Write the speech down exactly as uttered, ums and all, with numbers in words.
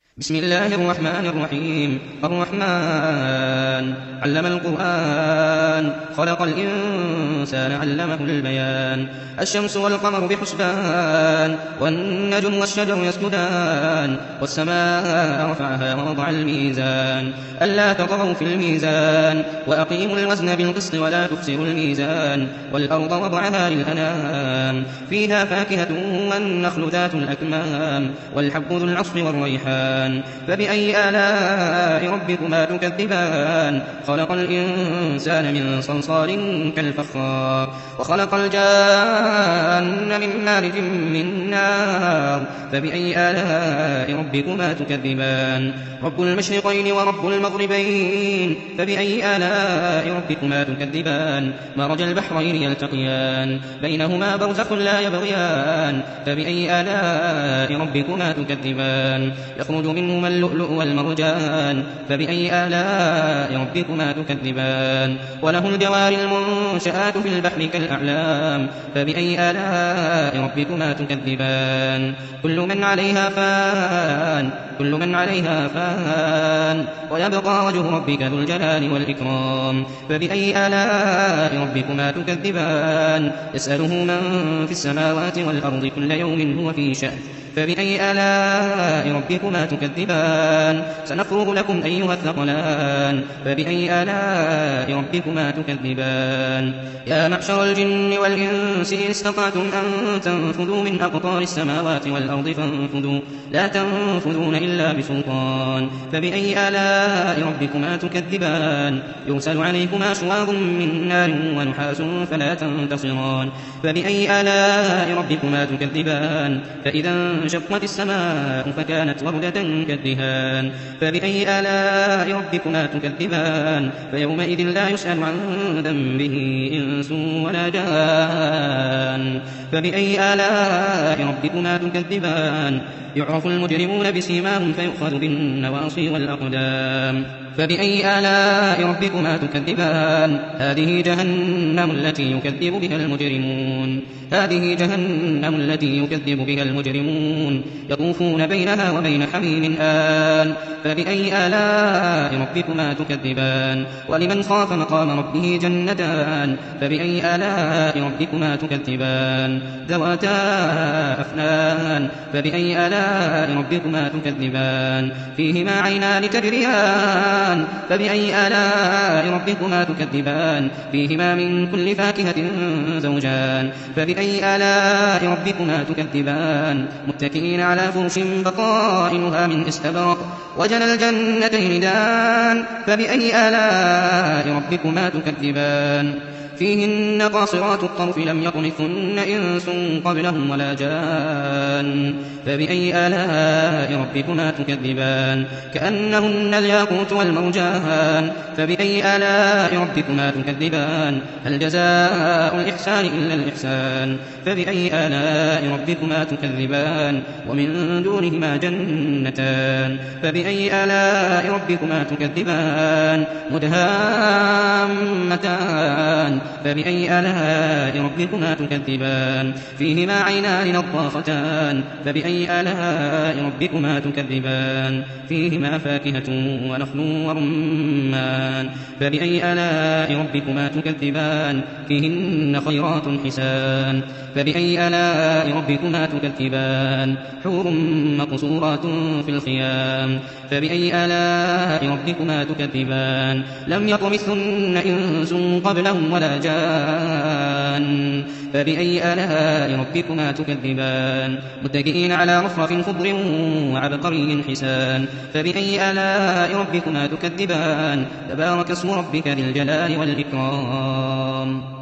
بسم الله الرحمن الرحيم الرحمن علم القرآن خلق الإنسان علمه البيان الشمس والقمر بحسبان والنجم والشجر يسجدان والسماء رفعها ووضع الميزان ألا تطغوا في الميزان وأقيموا الوزن بالقسط ولا تخسروا الميزان والأرض وضعها للأنام فيها فاكهة والنخل ذات الأكمام والحب ذو العصف والريحان فبأي آلاء ربكما تكذبان خلق الإنسان من صلصال كالفخار وخلق الجان من مارج من نار فبأي آلاء ربكما تكذبان رب المشرقين ورب المغربين فبأي آلاء ربكما تكذبان مرج البحرين يلتقيان بينهما برزخ لا يبغيان فبأي آلاء ربكما تكذبان يخرج منهما اللؤلؤ والمرجان فبأي آلاء ربكما تكذبان وله الجوار المنشآت في البحر كالأعلام فبأي آلاء ربكما تكذبان كل من عليها فان كل من عليها فان ويبقى وجه ربك ذو الجلال والإكرام فبأي آلاء ربكما تكذبان يسأله من في السماوات والأرض كل يوم هو في شأن فبأي آلاء ربكما تكذبان سنفرغ لكم أيها الثقلان فبأي آلاء ربكما تكذبان يا معشر الجن والإنس إن استطعتم أن تنفذوا من أقطار السماوات والأرض فانفذوا لا تنفذون إلا بسلطان فبأي آلاء ربكما تكذبان يرسل عليكما شواظ من نار ونحاس فلا تنتصران فبأي آلاء ربكما تكذبان فإذا انشقت السماء فكانت وردة كالدهان فبأي آلاء ربكما تكذبان فيومئذ لا يسأل عن ذنبه إنس ولا جان فبأي آلاء ربكما تكذبان يعرف المجرمون بسيماهم فيؤخذ بالنواصي والأقدام فبأي آلاء ربكما تكذبان هذه جهنم التي يكذب بها المجرمون هذه جهنم التي يكذب بها المجرمون يطوفون بينها وبين حميم آن فبأي آلاء ربكما تكذبان ولمن خاف مقام ربه جنتان فبأي آلاء ربكما تكذبان ذواتا أفنان فبأي آلاء ربكما تكذبان فيهما عينان تجريان فبأي آلاء ربكما تكذبان فيهما من كل فاكهة زوجان فبأي آلاء ربكما تكذبان متكئين على فرش بطائنها من استبرق وجنى الجنتين دان فبأي آلاء ربكما تكذبان فيهن قاصرات الطرف لم يطمثن إنس قبلهم ولا جان فبأي آلاء ربكما تكذبان كأنهن الياقوت والمرجان فبأي آلاء ربكما تكذبان هل جزاء الإحسان إلا الإحسان فبأي آلاء ربكما تكذبان ومن دونهما جنتان فبأي آلاء ربكما تكذبان مدهامتان فبأي آلاء ربكما تكذبان فيهما عينان نضاختان فبأي آلاء ربكما تكذبان فيهما فاكهة ونخل ورمان فبأي آلاء ربكما تكذبان فيهن خيرات حسان فبأي آلاء ربكما تكذبان حور مقصورات في الخيام فبأي آلاء ربكما تكذبان لم يطمثن إنس قبلهم ولا جان فبأي آلاء ربكما تكذبان متكئين على رفرف خضر وعبقري حسان فبأي آلاء ربكما تكذبان تبارك اسم ربك ذي الجلال والإكرام